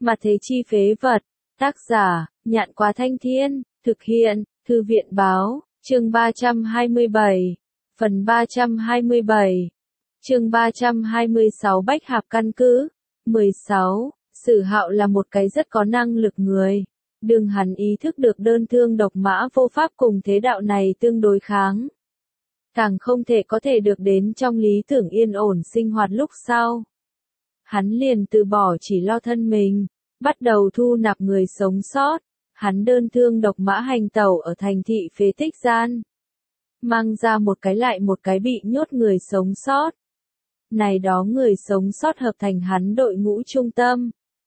Mà thế chi phế vật. Tác giả, Nhạn Quá Thanh Thiên, thực hiện, Thư viện Báo, chương 327, phần 327, chương 326 Bách Hạp căn cứ. 16. Sử Hạo là một cái rất có năng lực người. Đương hắn ý thức được đơn thương độc mã vô pháp cùng thế đạo này tương đối kháng. Càng không thể có thể được đến trong lý tưởng yên ổn sinh hoạt lúc sau. Hắn liền từ bỏ chỉ lo thân mình, bắt đầu thu nạp người sống sót. Hắn đơn thương độc mã hành tẩu ở thành thị phế tích gian. Mang ra một cái lại một cái bị nhốt người sống sót. Này đó người sống sót hợp thành hắn đội ngũ trung tâm.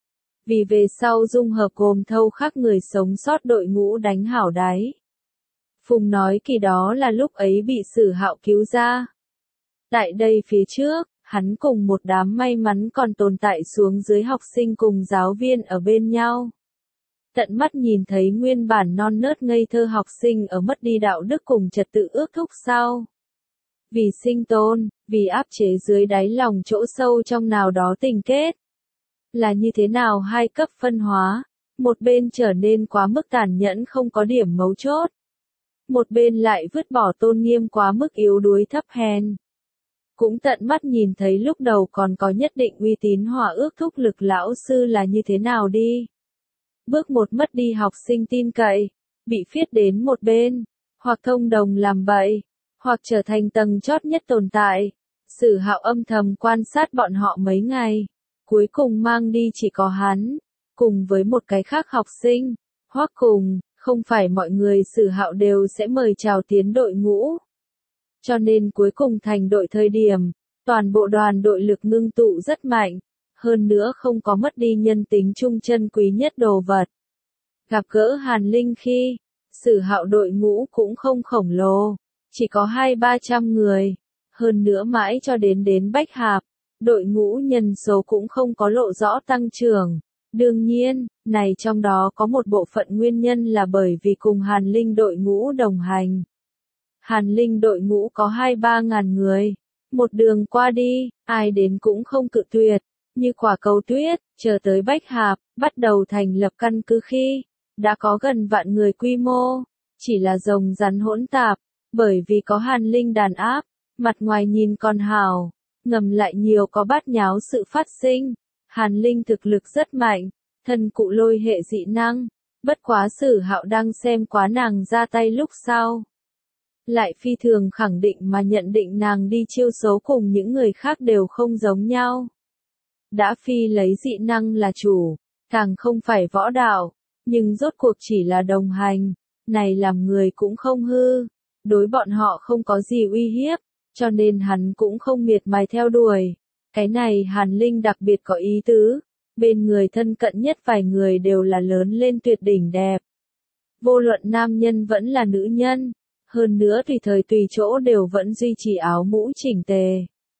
Vì về sau dung hợp gồm thâu khác người sống sót đội ngũ đánh hảo đáy. Phùng nói kỳ đó là lúc ấy bị Sử Hạo cứu ra. Tại đây phía trước, hắn cùng một đám may mắn còn tồn tại xuống dưới học sinh cùng giáo viên ở bên nhau. Tận mắt nhìn thấy nguyên bản non nớt ngây thơ học sinh ở mất đi đạo đức cùng trật tự ước thúc sau. Vì sinh tồn, vì áp chế dưới đáy lòng chỗ sâu trong nào đó tình kết. Là như thế nào hai cấp phân hóa, một bên trở nên quá mức tàn nhẫn không có điểm mấu chốt. Một bên lại vứt bỏ tôn nghiêm quá mức yếu đuối thấp hèn. Cũng tận mắt nhìn thấy lúc đầu còn có nhất định uy tín hòa ước thúc lực lão sư là như thế nào đi. Bước một mất đi học sinh tin cậy, bị phiết đến một bên, hoặc thông đồng làm bậy, hoặc trở thành tầng chót nhất tồn tại. Sử Hạo âm thầm quan sát bọn họ mấy ngày, cuối cùng mang đi chỉ có hắn, cùng với một cái khác học sinh, hoặc cùng, không phải mọi người Sử Hạo đều sẽ mời chào tiến đội ngũ. Cho nên cuối cùng thành đội thời điểm, toàn bộ đoàn đội lực ngưng tụ rất mạnh, hơn nữa không có mất đi nhân tính trung chân quý nhất đồ vật. Gặp gỡ Hàn Linh khi, Sử Hạo đội ngũ cũng không khổng lồ, chỉ có 200-300 người, hơn nữa mãi cho đến Bách Hạp, đội ngũ nhân số cũng không có lộ rõ tăng trưởng. Đương nhiên, này trong đó có một bộ phận nguyên nhân là bởi vì cùng Hàn Linh đội ngũ đồng hành. Hàn Linh đội ngũ có 2-3 ngàn người, một đường qua đi, ai đến cũng không cự tuyệt, như quả cầu tuyết, chờ tới Bách Hạp, bắt đầu thành lập căn cứ khi, đã có gần vạn người quy mô, chỉ là rồng rắn hỗn tạp, bởi vì có Hàn Linh đàn áp, mặt ngoài nhìn còn hào, ngầm lại nhiều có bát nháo sự phát sinh. Hàn Linh thực lực rất mạnh, thân cụ lôi hệ dị năng, bất quá Sử Hạo đang xem quá nàng ra tay lúc sau. Lại phi thường khẳng định mà nhận định nàng đi chiêu số cùng những người khác đều không giống nhau. Đã phi lấy dị năng là chủ, càng không phải võ đạo, nhưng rốt cuộc chỉ là đồng hành, này làm người cũng không hư, đối bọn họ không có gì uy hiếp, cho nên hắn cũng không miệt mài theo đuổi. Cái này Hàn Linh đặc biệt có ý tứ, bên người thân cận nhất vài người đều là lớn lên tuyệt đỉnh đẹp. Vô luận nam nhân vẫn là nữ nhân, hơn nữa tùy thời tùy chỗ đều vẫn duy trì áo mũ chỉnh tề.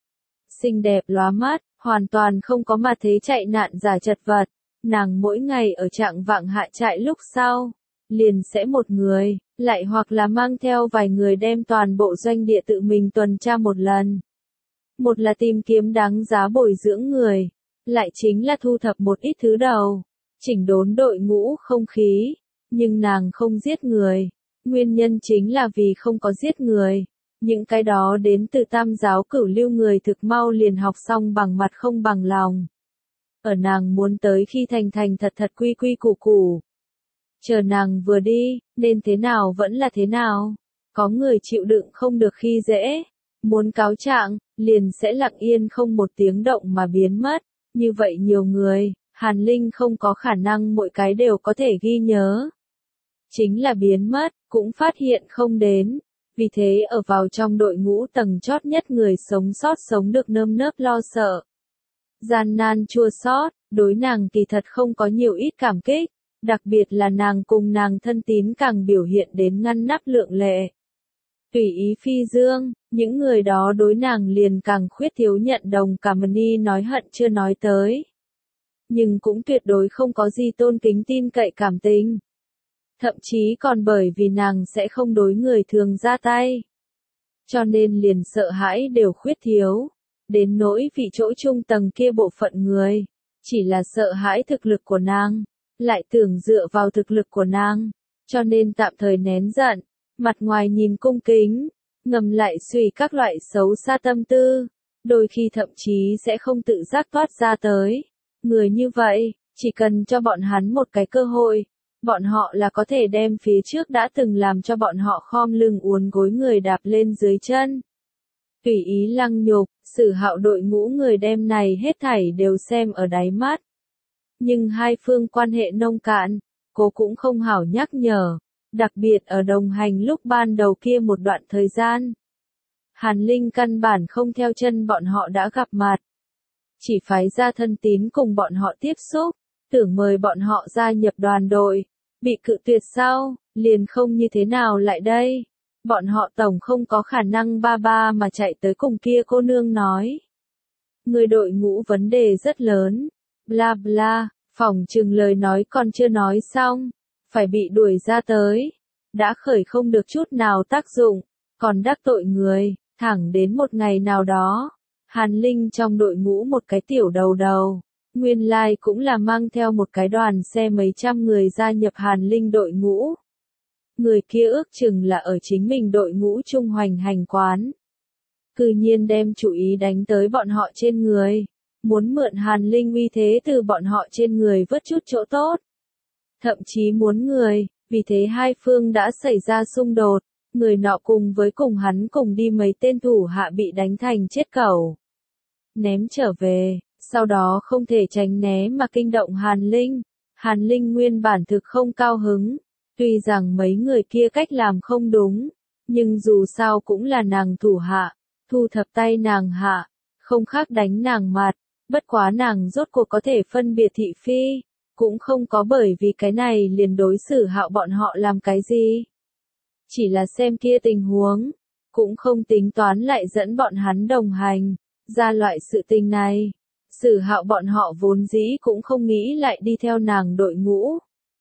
Xinh đẹp lóa mắt, hoàn toàn không có mà thế chạy nạn giả chật vật, nàng mỗi ngày ở trạng vạng hạ trại lúc sau, liền sẽ một người, lại hoặc là mang theo vài người đem toàn bộ doanh địa tự mình tuần tra một lần. Một là tìm kiếm đáng giá bồi dưỡng người, lại chính là thu thập một ít thứ đầu, chỉnh đốn đội ngũ không khí, nhưng nàng không giết người, nguyên nhân chính là vì không có giết người, những cái đó đến từ tam giáo cửu lưu người thực mau liền học xong bằng mặt không bằng lòng. Ở nàng muốn tới khi thành thật quy quy củ củ. Chờ nàng vừa đi, nên thế nào vẫn là thế nào, có người chịu đựng không được khi dễ. Muốn cáo trạng, liền sẽ lặng yên không một tiếng động mà biến mất. Như vậy nhiều người, Hàn Linh không có khả năng mỗi cái đều có thể ghi nhớ. Chính là biến mất, cũng phát hiện không đến. Vì thế ở vào trong đội ngũ tầng chót nhất người sống sót sống được nơm nớp lo sợ. Gian nan chua xót, đối nàng kỳ thật không có nhiều ít cảm kích. Đặc biệt là nàng cùng nàng thân tín càng biểu hiện đến ngăn nắp lượng lệ. Tùy ý phi dương, những người đó đối nàng liền càng khuyết thiếu nhận đồng cả Mani nói hận chưa nói tới. Nhưng cũng tuyệt đối không có gì tôn kính tin cậy cảm tình. Thậm chí còn bởi vì nàng sẽ không đối người thường ra tay. Cho nên liền sợ hãi đều khuyết thiếu. Đến nỗi vị chỗ trung tầng kia bộ phận người. chỉ là sợ hãi thực lực của nàng, lại tưởng dựa vào thực lực của nàng, cho nên tạm thời nén giận, mặt ngoài nhìn cung kính, ngầm lại suy các loại xấu xa tâm tư, đôi khi thậm chí sẽ không tự giác toát ra tới. Người như vậy, chỉ cần cho bọn hắn một cái cơ hội, bọn họ là có thể đem phía trước đã từng làm cho bọn họ khom lưng uốn gối người đạp lên dưới chân. Tùy ý lăng nhục, Sử Hạo đội ngũ người đem này hết thảy đều xem ở đáy mắt. Nhưng hai phương quan hệ nông cạn, cô cũng không hảo nhắc nhở, đặc biệt ở đồng hành lúc ban đầu kia một đoạn thời gian. Hàn Linh căn bản không theo chân bọn họ đã gặp mặt, chỉ phái ra thân tín cùng bọn họ tiếp xúc, tưởng mời bọn họ gia nhập đoàn đội, bị cự tuyệt sau, liền không như thế nào lại đây. Bọn họ tổng không có khả năng ba ba mà chạy tới cùng kia cô nương nói. Người đội ngũ vấn đề rất lớn, bla bla, phỏng chừng lời nói còn chưa nói xong, phải bị đuổi ra tới, đã khởi không được chút nào tác dụng, còn đắc tội người, thẳng đến một ngày nào đó, Hàn Linh trong đội ngũ một cái tiểu đầu, nguyên lai cũng là mang theo một cái đoàn xe mấy trăm người gia nhập Hàn Linh đội ngũ. Người kia ước chừng là ở chính mình đội ngũ trung hoành hành quán. Cư nhiên đem chủ ý đánh tới bọn họ trên người, muốn mượn Hàn Linh uy thế từ bọn họ trên người vớt chút chỗ tốt. Thậm chí muốn người, vì thế hai phương đã xảy ra xung đột, người nọ cùng hắn cùng đi mấy tên thủ hạ bị đánh thành chết cẩu. Ném trở về, sau đó không thể tránh né mà kinh động Hàn Linh. Hàn Linh nguyên bản thực không cao hứng. Tuy rằng mấy người kia cách làm không đúng, nhưng dù sao cũng là nàng thủ hạ, thu thập tay nàng hạ, không khác đánh nàng mặt, bất quá nàng rốt cuộc có thể phân biệt thị phi, cũng không có bởi vì cái này liền đối xử Hạo bọn họ làm cái gì. Chỉ là xem kia tình huống, cũng không tính toán lại dẫn bọn hắn đồng hành, ra loại sự tình này. Sử Hạo bọn họ vốn dĩ cũng không nghĩ lại đi theo nàng đội ngũ.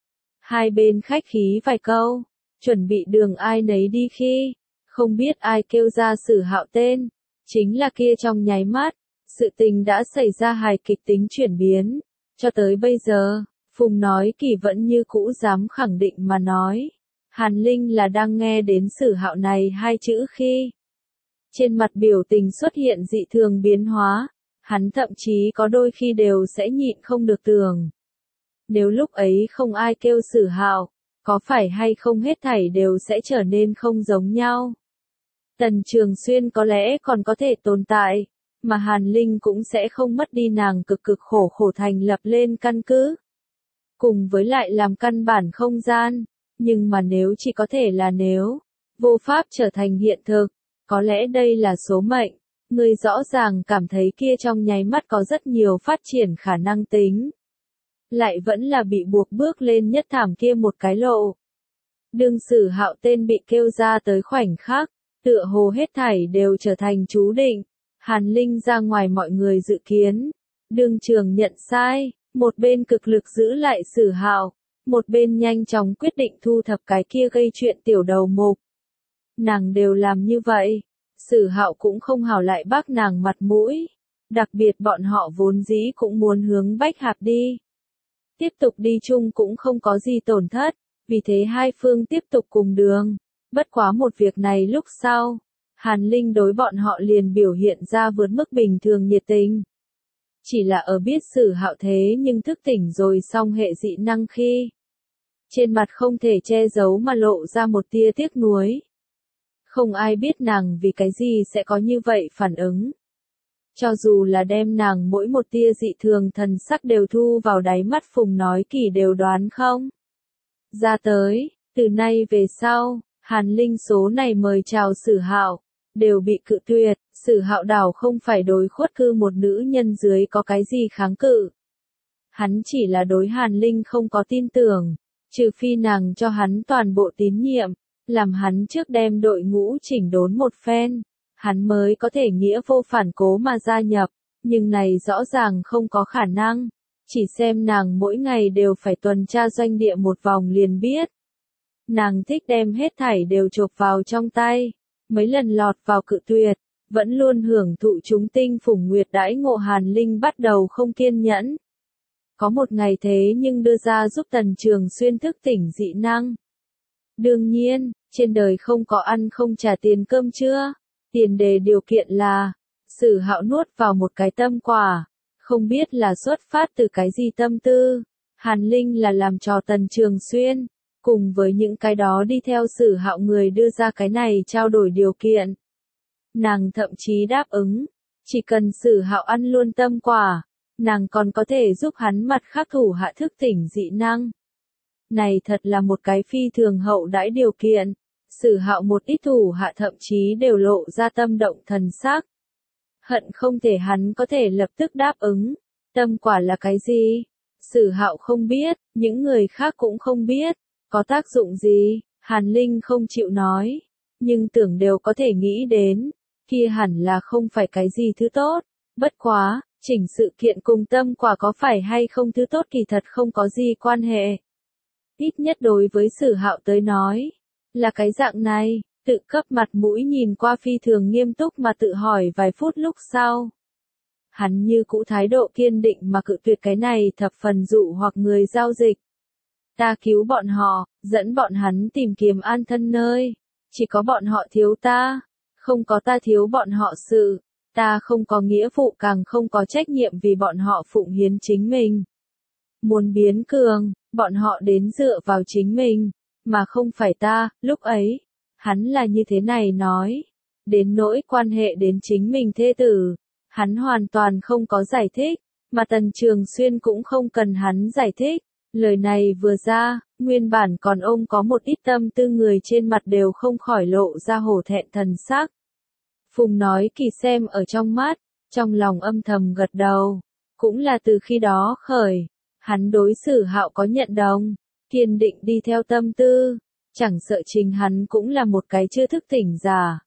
Hai bên khách khí vài câu, chuẩn bị đường ai nấy đi khi, không biết ai kêu ra Sử Hạo tên, chính là kia trong nháy mắt, sự tình đã xảy ra hài kịch tính chuyển biến, cho tới bây giờ, Phùng nói Kỳ vẫn như cũ dám khẳng định mà nói, Hàn Linh là đang nghe đến Sử Hạo này hai chữ khi, trên mặt biểu tình xuất hiện dị thường biến hóa, hắn thậm chí có đôi khi đều sẽ nhịn không được tưởng. Nếu lúc ấy không ai kêu Sử Hạo, có phải hay không hết thảy đều sẽ trở nên không giống nhau. Tần Trường Xuyên có lẽ còn có thể tồn tại, mà Hàn Linh cũng sẽ không mất đi nàng cực cực khổ thành lập lên căn cứ. Cùng với lại làm căn bản không gian, nhưng mà nếu chỉ có thể là nếu, vô pháp trở thành hiện thực, có lẽ đây là số mệnh. Người rõ ràng cảm thấy kia trong nháy mắt có rất nhiều phát triển khả năng tính. Lại vẫn là bị buộc bước lên nhất thảm kia một cái lộ. Đương Sử Hạo tên bị kêu ra tới khoảnh khắc, tựa hồ hết thảy đều trở thành chú định. Hàn Linh ra ngoài mọi người dự kiến. Đương trường nhận sai, một bên cực lực giữ lại Sử Hạo, một bên nhanh chóng quyết định thu thập cái kia gây chuyện tiểu đầu mục. Nàng đều làm như vậy, Sử Hạo cũng không hảo lại bác nàng mặt mũi. Đặc biệt bọn họ vốn dĩ cũng muốn hướng Bách Hạp đi. Tiếp tục đi chung cũng không có gì tổn thất, vì thế hai phương tiếp tục cùng đường. Bất quá một việc này lúc sau, Hàn Linh đối bọn họ liền biểu hiện ra vượt mức bình thường nhiệt tình. Chỉ là ở biết Sử Hạo thế nhưng thức tỉnh rồi xong hệ dị năng khi. Trên mặt không thể che giấu mà lộ ra một tia tiếc nuối. Không ai biết nàng vì cái gì sẽ có như vậy phản ứng. Cho dù là đem nàng mỗi một tia dị thường thần sắc đều thu vào đáy mắt Phùng nói Kỳ đều đoán không. Ra tới, từ nay về sau, Hàn Linh số này mời chào Sử Hạo, đều bị cự tuyệt, Sử Hạo đảo không phải đối khuất cư một nữ nhân dưới có cái gì kháng cự. Hắn chỉ là đối Hàn Linh không có tin tưởng, trừ phi nàng cho hắn toàn bộ tín nhiệm, làm hắn trước đem đội ngũ chỉnh đốn một phen. Hắn mới có thể nghĩa vô phản cố mà gia nhập, nhưng này rõ ràng không có khả năng, chỉ xem nàng mỗi ngày đều phải tuần tra doanh địa một vòng liền biết. Nàng thích đem hết thảy đều chộp vào trong tay, mấy lần lọt vào cự tuyệt, vẫn luôn hưởng thụ chúng tinh phùng nguyệt đãi ngộ Hàn Linh bắt đầu không kiên nhẫn. có một ngày thế nhưng đưa ra giúp Tần Trường Xuyên thức tỉnh dị năng. Đương nhiên, trên đời không có ăn không trả tiền cơm trưa, tiền đề điều kiện là, Sử Hạo nuốt vào một cái tâm quả, không biết là xuất phát từ cái gì tâm tư. Hàn Linh là làm trò Tần Trường Xuyên, cùng với những cái đó đi theo Sử Hạo người đưa ra cái này trao đổi điều kiện. Nàng thậm chí đáp ứng, chỉ cần Sử Hạo ăn luôn tâm quả, nàng còn có thể giúp hắn mặt khác thủ hạ thức tỉnh dị năng. Này thật là một cái phi thường hậu đãi điều kiện, Sử Hạo một ít thủ hạ thậm chí đều lộ ra tâm động thần sắc. Hận không thể hắn có thể lập tức đáp ứng. Tâm quả là cái gì? Sử Hạo không biết, những người khác cũng không biết, có tác dụng gì, Hàn Linh không chịu nói, nhưng tưởng đều có thể nghĩ đến, kia hẳn là không phải cái gì thứ tốt, bất quá, chỉnh sự kiện cùng tâm quả có phải hay không thứ tốt kỳ thật không có gì quan hệ. Ít nhất đối với Sử Hạo tới nói, là cái dạng này, tự cấp mặt mũi nhìn qua phi thường nghiêm túc mà tự hỏi vài phút lúc sau. Hắn như cũ thái độ kiên định mà cự tuyệt cái này thập phần dụ hoặc người giao dịch. Ta cứu bọn họ, dẫn bọn hắn tìm kiếm an thân nơi. Chỉ có bọn họ thiếu ta, không có ta thiếu bọn họ sự. Ta không có nghĩa vụ càng không có trách nhiệm vì bọn họ phụng hiến chính mình. Muốn biến cường, bọn họ đến dựa vào chính mình, mà không phải ta, lúc ấy. Hắn là như thế này nói. Đến nỗi quan hệ đến chính mình thê tử. Hắn hoàn toàn không có giải thích, mà Tần Trường Xuyên cũng không cần hắn giải thích. Lời này vừa ra, nguyên bản còn ông có một ít tâm tư người trên mặt đều không khỏi lộ ra hổ thẹn thần sắc. Phùng nói Kỳ xem ở trong mắt, trong lòng âm thầm gật đầu. Cũng là từ khi đó khởi, hắn đối Sử Hạo có nhận đồng, kiên định đi theo tâm tư, chẳng sợ chính hắn cũng là một cái chưa thức tỉnh giả.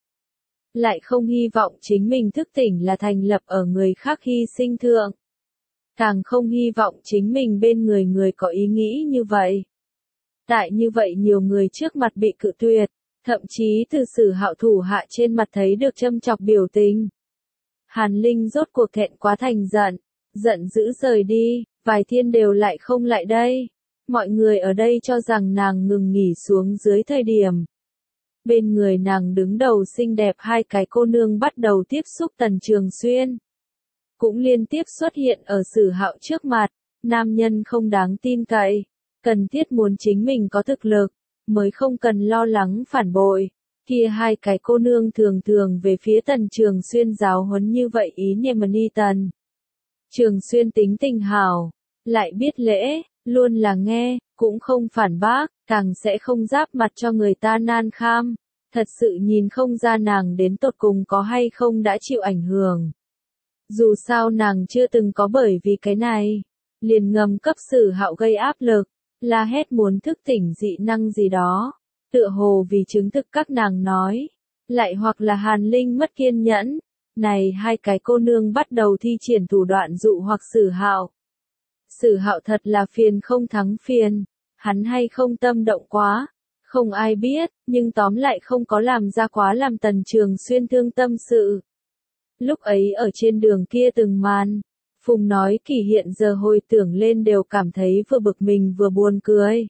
Lại không hy vọng chính mình thức tỉnh là thành lập ở người khác hy sinh thượng. Càng không hy vọng chính mình bên người có ý nghĩ như vậy. Tại như vậy nhiều người trước mặt bị cự tuyệt, thậm chí từ Sử Hạo thủ hạ trên mặt thấy được châm chọc biểu tình. Hàn Linh rốt cuộc thẹn quá thành giận, giận dữ rời đi, vài thiên đều lại không lại đây. Mọi người ở đây cho rằng nàng ngừng nghỉ xuống dưới thời điểm. Bên người nàng đứng đầu xinh đẹp hai cái cô nương bắt đầu tiếp xúc Tần Trường Xuyên. Cũng liên tiếp xuất hiện ở Sử Hạo trước mặt, nam nhân không đáng tin cậy, cần thiết muốn chính mình có thực lực, mới không cần lo lắng phản bội. Kia hai cái cô nương thường thường về phía Tần Trường Xuyên giáo huấn như vậy ý niệm ni Tần. Trường Xuyên tính tình hảo, lại biết lễ, luôn là nghe, cũng không phản bác, càng sẽ không giáp mặt cho người ta nan kham. Thật sự nhìn không ra nàng đến tột cùng có hay không đã chịu ảnh hưởng. Dù sao nàng chưa từng có bởi vì cái này, liền ngầm cấp Sử Hạo gây áp lực, la hét muốn thức tỉnh dị năng gì đó, tựa hồ vì chứng thực các nàng nói, lại hoặc là Hàn Linh mất kiên nhẫn, này hai cái cô nương bắt đầu thi triển thủ đoạn dụ hoặc Sử Hạo. Sử Hạo thật là phiền không thắng phiền, hắn hay không tâm động quá, không ai biết, nhưng tóm lại không có làm ra quá làm Tần Trường Xuyên thương tâm sự. Lúc ấy ở trên đường kia từng màn, Phùng nói Kỳ hiện giờ hồi tưởng lên đều cảm thấy vừa bực mình vừa buồn cười.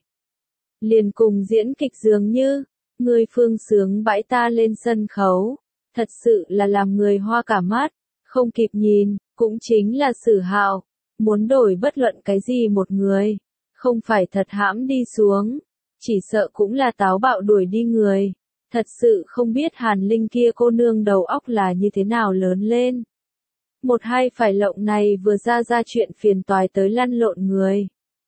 Liền cùng diễn kịch dường như, người phương sướng bãi ta lên sân khấu, thật sự là làm người hoa cả mắt, không kịp nhìn, cũng chính là Sử Hạo, muốn đổi bất luận cái gì một người, không phải thật hãm đi xuống, chỉ sợ cũng là táo bạo đuổi đi người. Thật sự không biết Hàn Linh kia cô nương đầu óc là như thế nào lớn lên. Một hai phải lộng này vừa ra chuyện phiền toái tới lăn lộn người.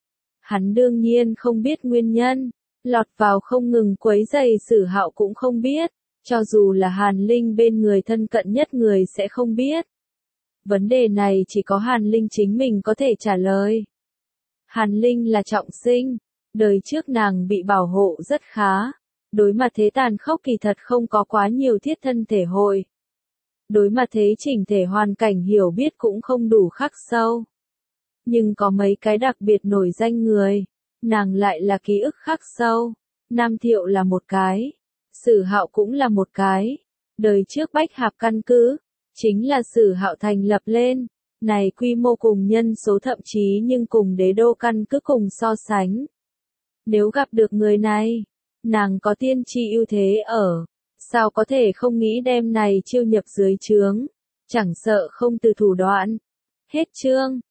Hắn đương nhiên không biết nguyên nhân, lọt vào không ngừng quấy rầy Sử Hạo cũng không biết, cho dù là Hàn Linh bên người thân cận nhất người sẽ không biết. Vấn đề này chỉ có Hàn Linh chính mình có thể trả lời. Hàn Linh là trọng sinh, đời trước nàng bị bảo hộ rất khá. Đối mặt thế tàn khốc kỳ thật không có quá nhiều thiết thân thể hội. Đối mặt thế chỉnh thể hoàn cảnh hiểu biết cũng không đủ khắc sâu. Nhưng có mấy cái đặc biệt nổi danh người, nàng lại là ký ức khắc sâu. Nam Thiệu là một cái, Sử Hạo cũng là một cái. Đời trước Bách Hạp căn cứ, chính là Sử Hạo thành lập lên, này quy mô cùng nhân số thậm chí nhưng cùng đế đô căn cứ cùng so sánh. Nếu gặp được người này, nàng có tiên tri ưu thế ở, sao có thể không nghĩ đem này chiêu nhập dưới trướng, chẳng sợ không từ thủ đoạn. Hết chương.